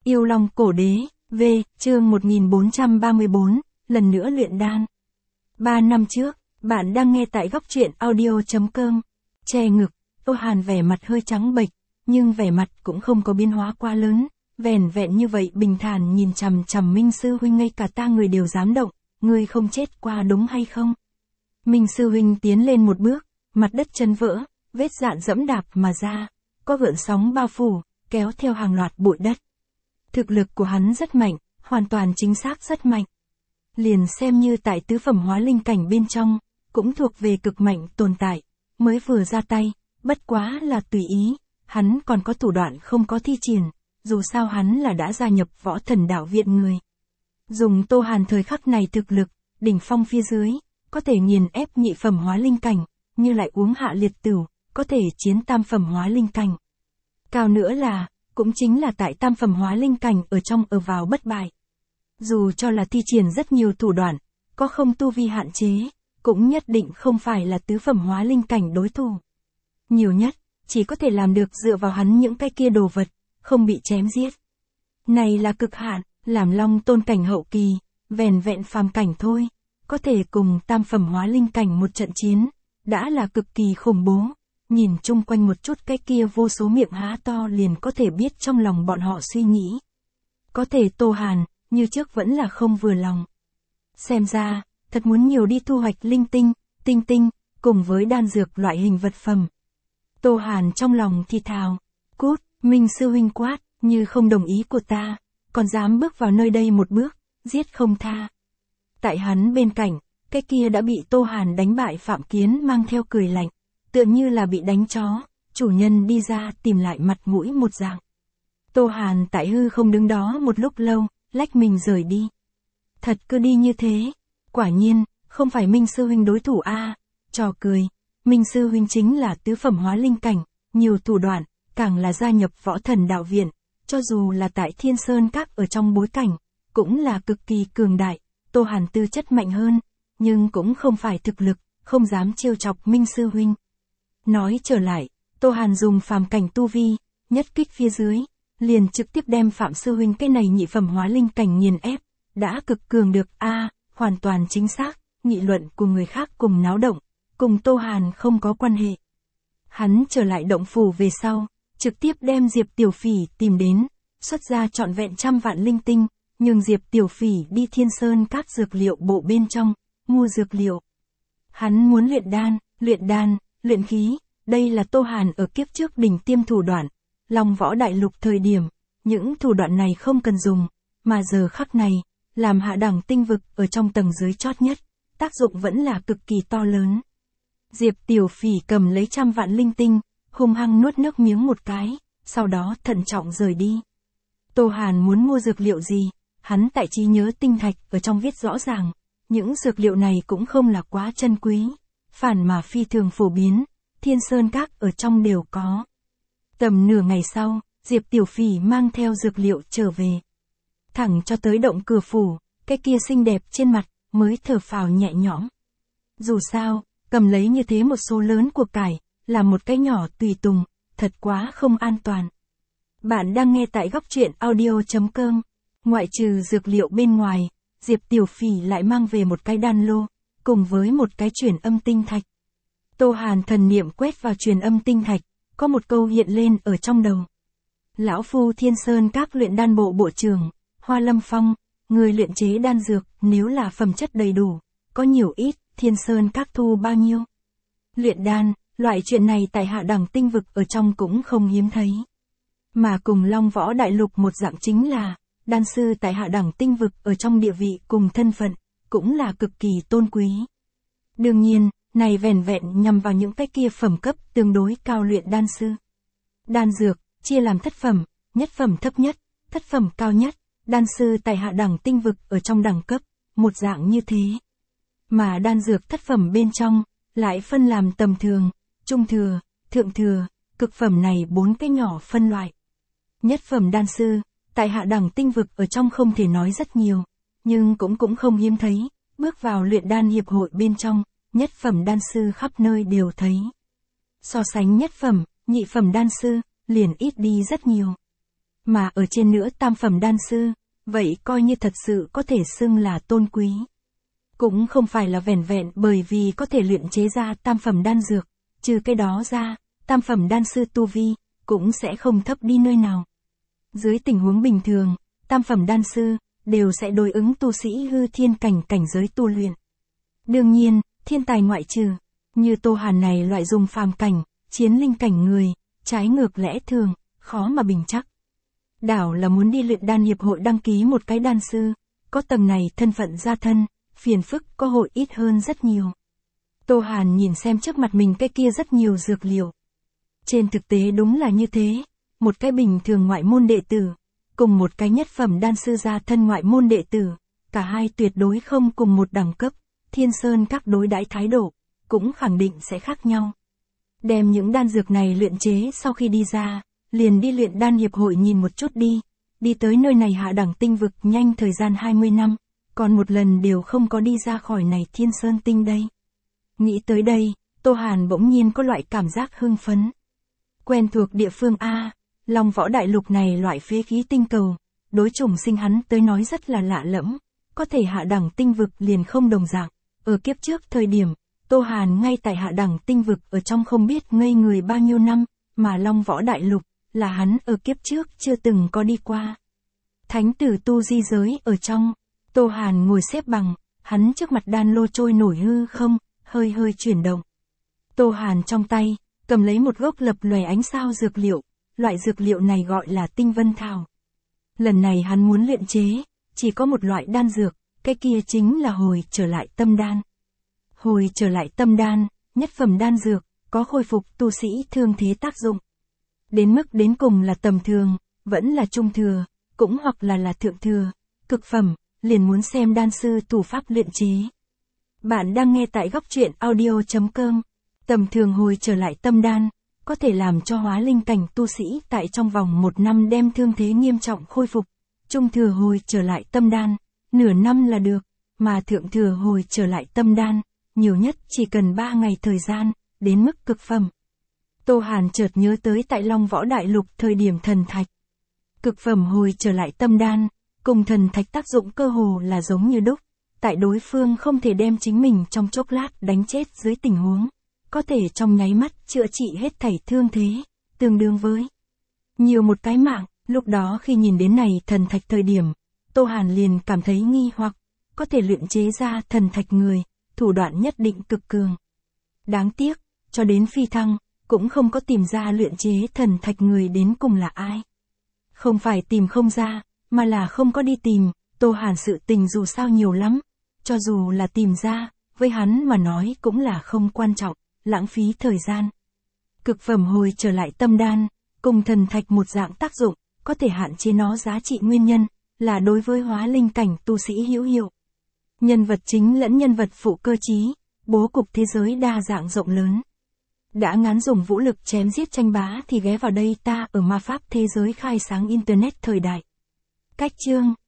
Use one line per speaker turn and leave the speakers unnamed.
Yêu Long Cổ Đế, V, chương 1434, lần nữa luyện đan. 3 năm trước, bạn đang nghe tại góc truyện audio.com. Che ngực, Tô Hàn vẻ mặt hơi trắng bệch, nhưng vẻ mặt cũng không có biến hóa quá lớn, vẻn vẹn như vậy bình thản nhìn chằm chằm Minh sư huynh, ngay cả ta người đều dám động, ngươi không chết qua đúng hay không? Minh sư huynh tiến lên một bước, mặt đất chân vỡ, vết dạn dẫm đạp mà ra, có gợn sóng bao phủ, kéo theo hàng loạt bụi đất. Thực lực của hắn rất mạnh, hoàn toàn chính xác rất mạnh. Liền xem như tại tứ phẩm hóa linh cảnh bên trong, cũng thuộc về cực mạnh tồn tại, mới vừa ra tay, bất quá là tùy ý, hắn còn có thủ đoạn không có thi triển, dù sao hắn là đã gia nhập Võ Thần Đạo Viện người. Dùng Tô Hàn thời khắc này thực lực, đỉnh phong phía dưới, có thể nghiền ép nhị phẩm hóa linh cảnh, như lại uống hạ liệt tửu, có thể chiến tam phẩm hóa linh cảnh. Cao nữa là, cũng chính là tại tam phẩm hóa linh cảnh ở trong ở vào bất bại. Dù cho là thi triển rất nhiều thủ đoạn, có không tu vi hạn chế, cũng nhất định không phải là tứ phẩm hóa linh cảnh đối thủ. Nhiều nhất, chỉ có thể làm được dựa vào hắn những cái kia đồ vật, không bị chém giết. Này là cực hạn, làm Long tôn cảnh hậu kỳ, vẻn vẹn phàm cảnh thôi, có thể cùng tam phẩm hóa linh cảnh một trận chiến, đã là cực kỳ khủng bố. Nhìn chung quanh một chút cái kia vô số miệng há to liền có thể biết trong lòng bọn họ suy nghĩ. Có thể Tô Hàn, như trước vẫn là không vừa lòng. Xem ra, thật muốn nhiều đi thu hoạch linh tinh, tinh tinh, cùng với đan dược loại hình vật phẩm. Tô Hàn trong lòng thì thào, cút, Minh sư huynh quát, như không đồng ý của ta, còn dám bước vào nơi đây một bước, giết không tha. Tại hắn bên cạnh, cái kia đã bị Tô Hàn đánh bại Phạm Kiến mang theo cười lạnh, tựa như là bị đánh chó, chủ nhân đi ra tìm lại mặt mũi một dạng. Tô Hàn tại hư không đứng đó một lúc lâu, lách mình rời đi. Thật cứ đi như thế, quả nhiên, không phải Minh sư huynh đối thủ a. Trò cười, Minh sư huynh chính là tứ phẩm hóa linh cảnh, nhiều thủ đoạn, càng là gia nhập Võ Thần Đạo Viện, cho dù là tại Thiên Sơn Các ở trong bối cảnh, cũng là cực kỳ cường đại. Tô Hàn tư chất mạnh hơn, nhưng cũng không phải thực lực, không dám trêu chọc Minh sư huynh. Nói trở lại, Tô Hàn dùng phàm cảnh tu vi, nhất kích phía dưới, liền trực tiếp đem Phạm sư huynh cái này nhị phẩm hóa linh cảnh nghiền ép, đã cực cường được a, hoàn toàn chính xác, nghị luận của người khác cùng náo động, cùng Tô Hàn không có quan hệ. Hắn trở lại động phủ về sau, trực tiếp đem Diệp Tiểu Phỉ tìm đến, xuất ra trọn vẹn 100 vạn linh tinh, nhưng Diệp Tiểu Phỉ đi Thiên Sơn Các dược liệu bộ bên trong, mua dược liệu. Hắn muốn luyện đan, luyện khí, đây là Tô Hàn ở kiếp trước đỉnh tiêm thủ đoạn, Long Võ Đại Lục thời điểm, những thủ đoạn này không cần dùng, mà giờ khắc này, làm hạ đẳng tinh vực ở trong tầng dưới chót nhất, tác dụng vẫn là cực kỳ to lớn. Diệp Tiểu Phỉ cầm lấy 100 vạn linh tinh, hung hăng nuốt nước miếng một cái, sau đó thận trọng rời đi. Tô Hàn muốn mua dược liệu gì, hắn tại trí nhớ tinh thạch ở trong viết rõ ràng, những dược liệu này cũng không là quá chân quý, phản mà phi thường phổ biến, Thiên Sơn Các ở trong đều có. Tầm nửa ngày sau, Diệp Tiểu Phỉ mang theo dược liệu trở về. Thẳng cho tới động cửa phủ, cái kia xinh đẹp trên mặt, mới thở phào nhẹ nhõm. Dù sao, cầm lấy như thế một số lớn của cải, là một cái nhỏ tùy tùng, thật quá không an toàn. Bạn đang nghe tại góc truyện audio.com. Ngoại trừ dược liệu bên ngoài, Diệp Tiểu Phỉ lại mang về một cái đan lô, cùng với một cái truyền âm tinh thạch. Tô Hàn thần niệm quét vào truyền âm tinh thạch, có một câu hiện lên ở trong đầu. Lão phu Thiên Sơn Các luyện đan bộ bộ trưởng, Hoa Lâm Phong, người luyện chế đan dược, nếu là phẩm chất đầy đủ, có nhiều ít, Thiên Sơn Các thu bao nhiêu. Luyện đan, loại chuyện này tại hạ đẳng tinh vực ở trong cũng không hiếm thấy. Mà cùng Long Võ Đại Lục một dạng chính là, đan sư tại hạ đẳng tinh vực ở trong địa vị cùng thân phận, cũng là cực kỳ tôn quý. Đương nhiên, này vẻn vẹn nhằm vào những cái kia phẩm cấp tương đối cao luyện đan sư. Đan dược, chia làm thất phẩm, nhất phẩm thấp nhất, thất phẩm cao nhất, đan sư tại hạ đẳng tinh vực ở trong đẳng cấp, một dạng như thế. Mà đan dược thất phẩm bên trong, lại phân làm tầm thường, trung thừa, thượng thừa, cực phẩm này 4 cái nhỏ phân loại. Nhất phẩm đan sư, tại hạ đẳng tinh vực ở trong không thể nói rất nhiều, nhưng cũng không hiếm thấy, bước vào luyện đan hiệp hội bên trong, nhất phẩm đan sư khắp nơi đều thấy. So sánh nhất phẩm, nhị phẩm đan sư, liền ít đi rất nhiều. mà ở trên nữa tam phẩm đan sư, vậy coi như thật sự có thể xưng là tôn quý. Cũng không phải là vẻn vẹn bởi vì có thể luyện chế ra tam phẩm đan dược, trừ cái đó ra, tam phẩm đan sư tu vi, cũng sẽ không thấp đi nơi nào. Dưới tình huống bình thường, tam phẩm đan sư, đều sẽ đối ứng tu sĩ hư thiên cảnh cảnh giới tu luyện. Đương nhiên, thiên tài ngoại trừ, như Tô Hàn này loại dùng phàm cảnh, chiến linh cảnh người, trái ngược lẽ thường, khó mà bình chắc. Đảo là muốn đi luyện đan hiệp hội đăng ký một cái đan sư, có tầng này thân phận gia thân, phiền phức có hội ít hơn rất nhiều. Tô Hàn nhìn xem trước mặt mình cái kia rất nhiều dược liệu. Trên thực tế đúng là như thế, một cái bình thường ngoại môn đệ tử, cùng một cái nhất phẩm đan sư gia thân ngoại môn đệ tử, cả hai tuyệt đối không cùng một đẳng cấp, Thiên Sơn các đối đãi thái độ, cũng khẳng định sẽ khác nhau. Đem những đan dược này luyện chế sau khi đi ra, liền đi luyện đan hiệp hội nhìn một chút đi tới nơi này hạ đẳng tinh vực nhanh thời gian 20 năm, còn một lần đều không có đi ra khỏi này Thiên Sơn tinh đây. Nghĩ tới đây, Tô Hàn bỗng nhiên có loại cảm giác hưng phấn. Quen thuộc địa phương A, Long Võ Đại Lục này loại phế khí tinh cầu, đối chủng sinh hắn tới nói rất là lạ lẫm, có thể hạ đẳng tinh vực liền không đồng dạng. Ở kiếp trước thời điểm, Tô Hàn ngay tại hạ đẳng tinh vực ở trong không biết ngây người bao nhiêu năm, mà Long Võ Đại Lục, là hắn ở kiếp trước chưa từng có đi qua. Thánh tử tu di giới ở trong, Tô Hàn ngồi xếp bằng, hắn trước mặt đan lô trôi nổi hư không, hơi hơi chuyển động. Tô Hàn trong tay, cầm lấy một gốc lập lòe ánh sao dược liệu, loại dược liệu này gọi là tinh vân thảo. Lần này hắn muốn luyện chế, chỉ có một loại đan dược, cái kia chính là hồi trở lại tâm đan. Hồi trở lại tâm đan, nhất phẩm đan dược, có khôi phục tu sĩ thương thế tác dụng. Đến mức đến cùng là tầm thường, vẫn là trung thừa, cũng hoặc là thượng thừa, cực phẩm, liền muốn xem đan sư thủ pháp luyện chế. Bạn đang nghe tại góc truyện audio.com. Tầm thường hồi trở lại tâm đan, có thể làm cho hóa linh cảnh tu sĩ tại trong vòng 1 năm đem thương thế nghiêm trọng khôi phục. Trung thừa hồi trở lại tâm đan, nửa năm là được, mà thượng thừa hồi trở lại tâm đan, nhiều nhất chỉ cần 3 ngày thời gian, đến mức cực phẩm. Tô Hàn chợt nhớ tới tại Long Võ Đại Lục thời điểm thần thạch. Cực phẩm hồi trở lại tâm đan, cùng thần thạch tác dụng cơ hồ là giống như đúc, tại đối phương không thể đem chính mình trong chốc lát đánh chết dưới tình huống, có thể trong nháy mắt chữa trị hết thảy thương thế, tương đương với nhiều một cái mạng. Lúc đó khi nhìn đến này thần thạch thời điểm, Tô Hàn liền cảm thấy nghi hoặc, có thể luyện chế ra thần thạch người, thủ đoạn nhất định cực cường. Đáng tiếc, cho đến phi thăng, cũng không có tìm ra luyện chế thần thạch người đến cùng là ai. Không phải tìm không ra, mà là không có đi tìm. Tô Hàn sự tình dù sao nhiều lắm, cho dù là tìm ra, với hắn mà nói cũng là không quan trọng, lãng phí thời gian. Cực phẩm hồi trở lại tâm đan, cùng thần thạch một dạng tác dụng, có thể hạn chế nó giá trị nguyên nhân, là đối với hóa linh cảnh tu sĩ hữu hiệu. Nhân vật chính lẫn nhân vật phụ cơ trí, bố cục thế giới đa dạng rộng lớn. Đã ngán dùng vũ lực chém giết tranh bá thì ghé vào đây ta ở ma pháp thế giới khai sáng Internet thời đại. Cách chương,